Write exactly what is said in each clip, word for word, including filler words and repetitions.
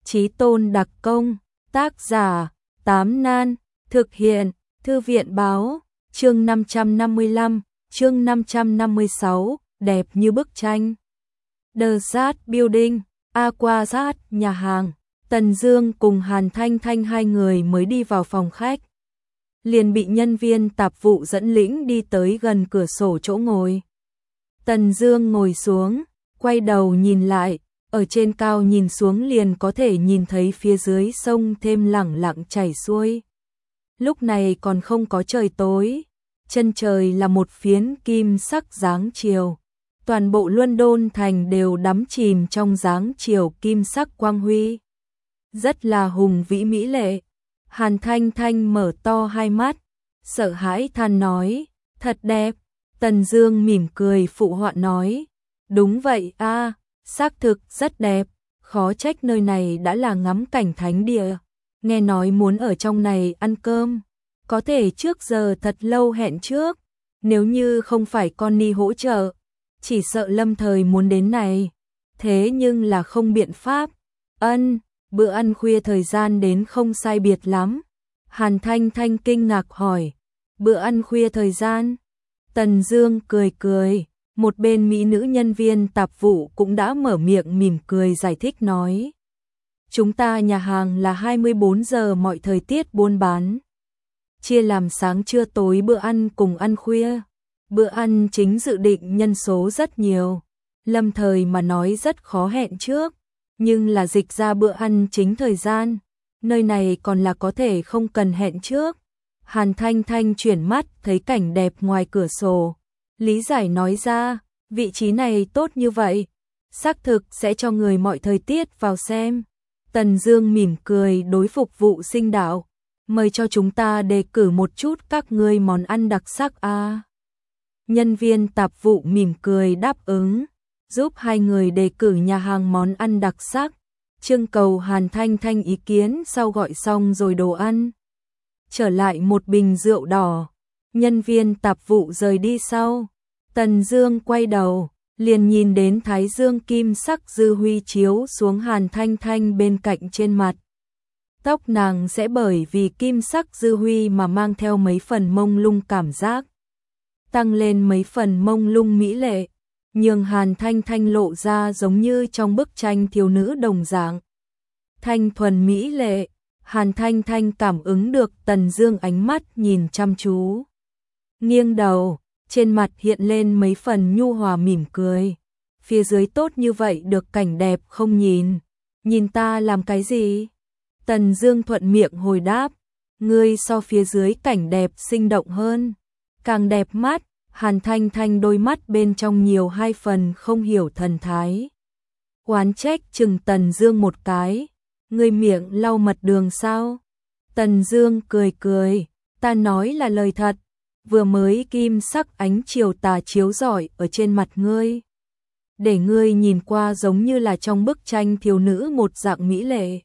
Chí tôn đặc công, tác giả, Tám Nan, thực hiện, Thư viện báo, chương năm trăm năm mươi lăm, chương năm trăm năm mươi sáu, đẹp như bức tranh. The Sát Building, Aqua Sát, nhà hàng. Tần Dương cùng Hàn Thanh Thanh hai người mới đi vào phòng khách, liền bị nhân viên tạp vụ dẫn lĩnh đi tới gần cửa sổ chỗ ngồi. Tần Dương ngồi xuống, quay đầu nhìn lại, ở trên cao nhìn xuống liền có thể nhìn thấy phía dưới sông thêm lẳng lặng chảy xuôi. Lúc này còn không có trời tối, chân trời là một phiến kim sắc dáng chiều. Toàn bộ London thành đều đắm chìm trong dáng chiều kim sắc quang huy, rất là hùng vĩ mỹ lệ. Hàn Thanh Thanh mở to hai mắt, sợ hãi than nói, thật đẹp. Tần Dương mỉm cười phụ họa nói, đúng vậy a, xác thực rất đẹp, khó trách nơi này đã là ngắm cảnh thánh địa. Nghe nói muốn ở trong này ăn cơm, có thể trước giờ thật lâu hẹn trước, nếu như không phải Connie hỗ trợ, chỉ sợ lâm thời muốn đến này. Thế nhưng là không biện pháp. Ân, bữa ăn khuya thời gian đến không sai biệt lắm. Hàn Thanh Thanh kinh ngạc hỏi, bữa ăn khuya thời gian? Tần Dương cười cười, một bên mỹ nữ nhân viên tạp vụ cũng đã mở miệng mỉm cười giải thích nói, chúng ta nhà hàng là hai mươi bốn giờ mọi thời tiết buôn bán, chia làm sáng trưa tối bữa ăn cùng ăn khuya. Bữa ăn chính dự định nhân số rất nhiều, lâm thời mà nói rất khó hẹn trước, nhưng là dịch ra bữa ăn chính thời gian, nơi này còn là có thể không cần hẹn trước. Hàn Thanh Thanh chuyển mắt thấy cảnh đẹp ngoài cửa sổ, lý giải nói ra, vị trí này tốt như vậy, xác thực sẽ cho người mọi thời tiết vào xem. Tần Dương mỉm cười đối phục vụ sinh đạo, mời cho chúng ta đề cử một chút các ngươi món ăn đặc sắc a. À. Nhân viên tạp vụ mỉm cười đáp ứng, giúp hai người đề cử nhà hàng món ăn đặc sắc, trưng cầu Hàn Thanh Thanh ý kiến sau gọi xong rồi đồ ăn. Trở lại một bình rượu đỏ, nhân viên tạp vụ rời đi sau. Tần Dương quay đầu, liền nhìn đến thái dương kim sắc dư huy chiếu xuống Hàn Thanh Thanh bên cạnh trên mặt. Tóc nàng sẽ bởi vì kim sắc dư huy mà mang theo mấy phần mông lung cảm giác, tăng lên mấy phần mông lung mỹ lệ, nhường Hàn Thanh Thanh lộ ra giống như trong bức tranh thiếu nữ đồng dạng. Thanh thuần mỹ lệ, Hàn Thanh Thanh cảm ứng được Tần Dương ánh mắt nhìn chăm chú. Nghiêng đầu, trên mặt hiện lên mấy phần nhu hòa mỉm cười. Phía dưới tốt như vậy được cảnh đẹp không nhìn, nhìn ta làm cái gì? Tần Dương thuận miệng hồi đáp, ngươi so phía dưới cảnh đẹp sinh động hơn, càng đẹp mắt. Hàn Thanh Thanh đôi mắt bên trong nhiều hai phần không hiểu thần thái, oán trách chừng Tần Dương một cái, ngươi miệng lau mật đường sao? Tần Dương cười cười, ta nói là lời thật, vừa mới kim sắc ánh chiều tà chiếu rọi ở trên mặt ngươi, để ngươi nhìn qua giống như là trong bức tranh thiếu nữ một dạng mỹ lệ.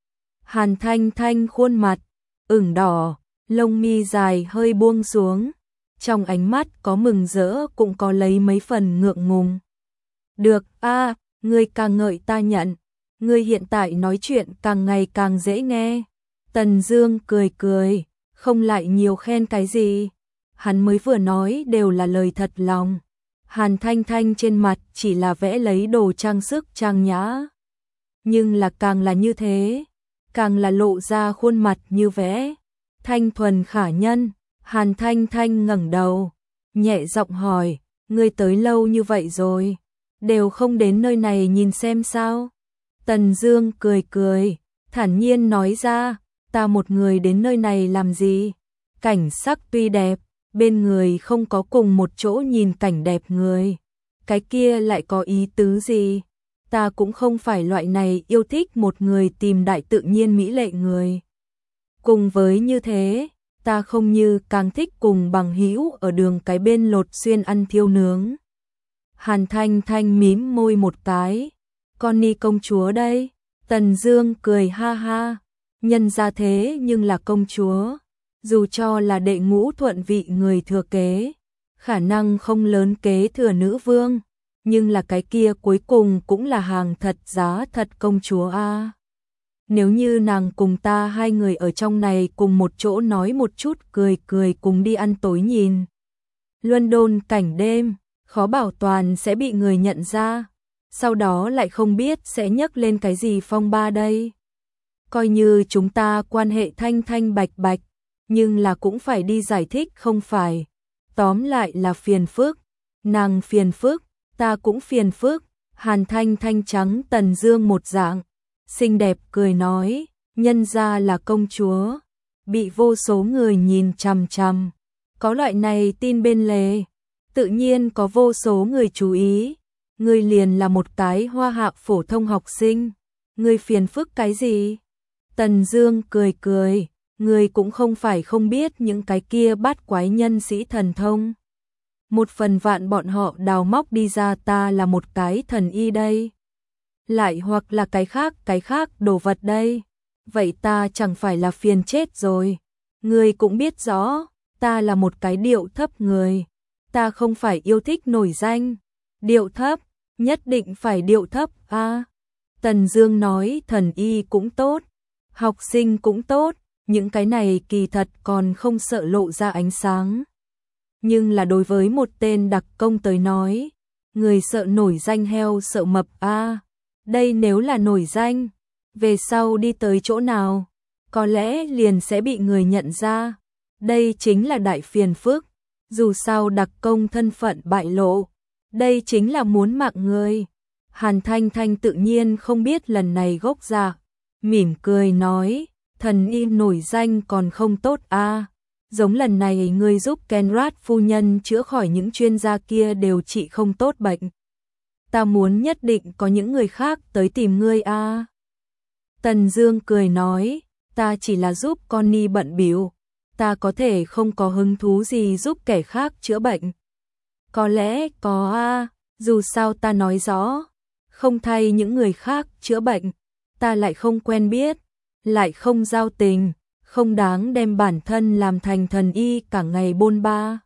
Hàn Thanh Thanh khuôn mặt ửng đỏ, lông mi dài hơi buông xuống, trong ánh mắt có mừng rỡ cũng có lấy mấy phần ngượng ngùng. Được a, à, ngươi càng ngợi ta nhận, ngươi hiện tại nói chuyện càng ngày càng dễ nghe. Tần Dương cười cười, không lại nhiều khen cái gì, hắn mới vừa nói đều là lời thật lòng. Hàn Thanh Thanh trên mặt chỉ là vẽ lấy đồ trang sức trang nhã, nhưng là càng là như thế, càng là lộ ra khuôn mặt như vẽ, thanh thuần khả nhân. Hàn Thanh Thanh ngẩng đầu, nhẹ giọng hỏi, ngươi tới lâu như vậy rồi, đều không đến nơi này nhìn xem sao? Tần Dương cười cười, thản nhiên nói ra, ta một người đến nơi này làm gì? Cảnh sắc tuy đẹp, bên người không có cùng một chỗ nhìn cảnh đẹp người, cái kia lại có ý tứ gì? Ta cũng không phải loại này yêu thích một người tìm đại tự nhiên mỹ lệ người. Cùng với như thế, ta không như càng thích cùng bằng hữu ở đường cái bên lột xuyên ăn thiêu nướng. Hàn Thanh Thanh mím môi một cái, Connie công chúa đây. Tần Dương cười ha ha, nhân ra thế nhưng là công chúa, dù cho là đệ ngũ thuận vị người thừa kế, khả năng không lớn kế thừa nữ vương, nhưng là cái kia cuối cùng cũng là hàng thật giá thật công chúa a. Nếu như nàng cùng ta hai người ở trong này cùng một chỗ nói một chút cười cười cùng đi ăn tối nhìn London cảnh đêm, khó bảo toàn sẽ bị người nhận ra, sau đó lại không biết sẽ nhấc lên cái gì phong ba đây. Coi như chúng ta quan hệ thanh thanh bạch bạch, nhưng là cũng phải đi giải thích không phải. Tóm lại là phiền phức, nàng phiền phức, ta cũng phiền phức. Hàn Thanh Thanh trắng Tần Dương một dạng, xinh đẹp cười nói, nhân ra là công chúa, bị vô số người nhìn chằm chằm. Có loại này tin bên lề, tự nhiên có vô số người chú ý. Ngươi liền là một cái hoa hạ phổ thông học sinh, ngươi phiền phức cái gì? Tần Dương cười cười, ngươi cũng không phải không biết những cái kia bát quái nhân sĩ thần thông. Một phần vạn bọn họ đào móc đi ra ta là một cái thần y đây. Lại hoặc là cái khác cái khác đồ vật đây. Vậy ta chẳng phải là phiền chết rồi. Ngươi cũng biết rõ, ta là một cái điệu thấp người. Ta không phải yêu thích nổi danh. Điệu thấp, nhất định phải điệu thấp a. À, Tần Dương nói thần y cũng tốt, học sinh cũng tốt, những cái này kỳ thật còn không sợ lộ ra ánh sáng. Nhưng là đối với một tên đặc công tới nói, người sợ nổi danh heo sợ mập a. À, đây nếu là nổi danh, về sau đi tới chỗ nào, có lẽ liền sẽ bị người nhận ra. Đây chính là đại phiền phức, dù sao đặc công thân phận bại lộ, đây chính là muốn mạng người. Hàn Thanh Thanh tự nhiên không biết lần này gốc ra, mỉm cười nói, thần y nổi danh còn không tốt a. À, giống lần này ngươi giúp Kenrat phu nhân chữa khỏi những chuyên gia kia đều trị không tốt bệnh. Ta muốn nhất định có những người khác tới tìm ngươi a. À. Tần Dương cười nói, ta chỉ là giúp Connie bận bịu, ta có thể không có hứng thú gì giúp kẻ khác chữa bệnh. Có lẽ có a, à, dù sao ta nói rõ, không thay những người khác chữa bệnh, ta lại không quen biết, lại không giao tình, không đáng đem bản thân làm thành thần y cả ngày bôn ba.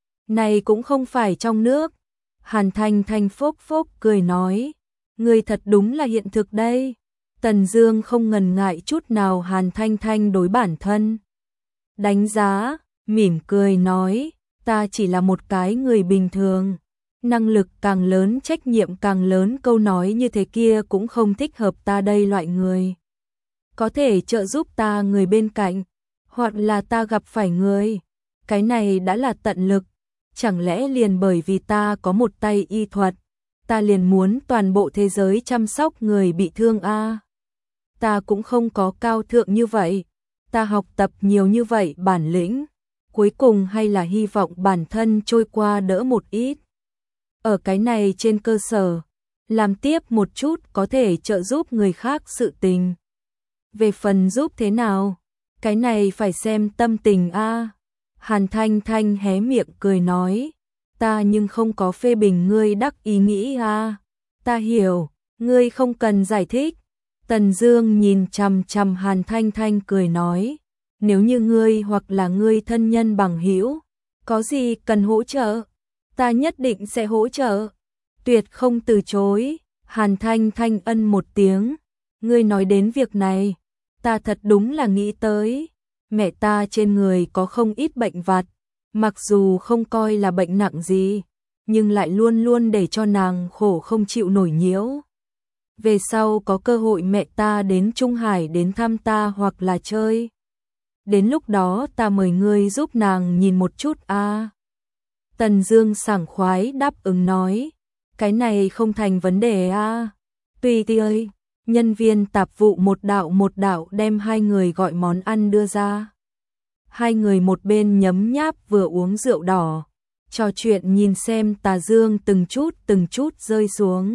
Này cũng không phải trong nước. Hàn Thanh Thanh phốc phốc cười nói, ngươi thật đúng là hiện thực đây. Tần Dương không ngần ngại chút nào Hàn Thanh Thanh đối bản thân đánh giá, mỉm cười nói, ta chỉ là một cái người bình thường, năng lực càng lớn trách nhiệm càng lớn, câu nói như thế kia cũng không thích hợp ta đây loại người. Có thể trợ giúp ta người bên cạnh, hoặc là ta gặp phải người, cái này đã là tận lực. Chẳng lẽ liền bởi vì ta có một tay y thuật, ta liền muốn toàn bộ thế giới chăm sóc người bị thương a? À, ta cũng không có cao thượng như vậy, ta học tập nhiều như vậy bản lĩnh, cuối cùng hay là hy vọng bản thân trôi qua đỡ một ít. Ở cái này trên cơ sở, làm tiếp một chút có thể trợ giúp người khác sự tình. Về phần giúp thế nào, cái này phải xem tâm tình a. À, Hàn Thanh Thanh hé miệng cười nói, ta nhưng không có phê bình ngươi đắc ý nghĩ a. À, ta hiểu, ngươi không cần giải thích. Tần Dương nhìn chằm chằm Hàn Thanh Thanh cười nói, nếu như ngươi hoặc là ngươi thân nhân bằng hữu có gì cần hỗ trợ, ta nhất định sẽ hỗ trợ, tuyệt không từ chối. Hàn Thanh Thanh ân một tiếng, ngươi nói đến việc này, ta thật đúng là nghĩ tới, mẹ ta trên người có không ít bệnh vặt, mặc dù không coi là bệnh nặng gì, nhưng lại luôn luôn để cho nàng khổ không chịu nổi nhiễu. Về sau có cơ hội mẹ ta đến Trung Hải đến thăm ta hoặc là chơi, đến lúc đó ta mời ngươi giúp nàng nhìn một chút a. À, Tần Dương sảng khoái đáp ứng nói, cái này không thành vấn đề a. À, tùy ti ơi. Nhân viên tạp vụ một đạo một đạo đem hai người gọi món ăn đưa ra. Hai người một bên nhấm nháp vừa uống rượu đỏ, trò chuyện nhìn xem tà dương từng chút từng chút rơi xuống.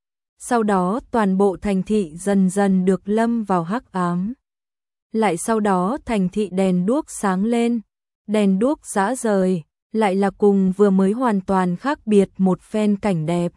Sau đó toàn bộ thành thị dần dần được lâm vào hắc ám. Lại sau đó thành thị đèn đuốc sáng lên, đèn đuốc rã rời, lại là cùng vừa mới hoàn toàn khác biệt một phen cảnh đẹp.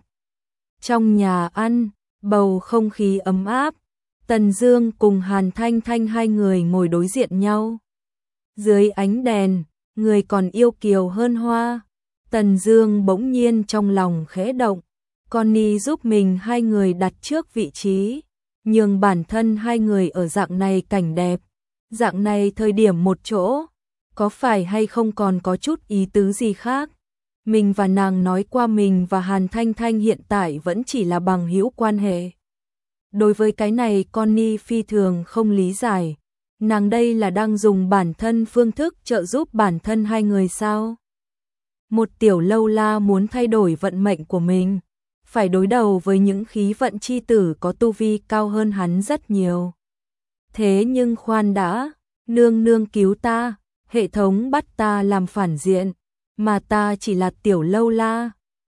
Trong nhà ăn, bầu không khí ấm áp, Tần Dương cùng Hàn Thanh Thanh hai người ngồi đối diện nhau. Dưới ánh đèn, người còn yêu kiều hơn hoa. Tần Dương bỗng nhiên trong lòng khẽ động, Connie giúp mình hai người đặt trước vị trí, nhường bản thân hai người ở dạng này cảnh đẹp, dạng này thời điểm một chỗ, có phải hay không còn có chút ý tứ gì khác? Mình và nàng nói qua mình và Hàn Thanh Thanh hiện tại vẫn chỉ là bằng hữu quan hệ. Đối với cái này Connie phi thường không lý giải, nàng đây là đang dùng bản thân phương thức trợ giúp bản thân hai người sao? Một tiểu lâu la muốn thay đổi vận mệnh của mình, phải đối đầu với những khí vận chi tử có tu vi cao hơn hắn rất nhiều. Thế nhưng khoan đã, nương nương cứu ta, hệ thống bắt ta làm phản diện, mà ta chỉ là tiểu lâu la,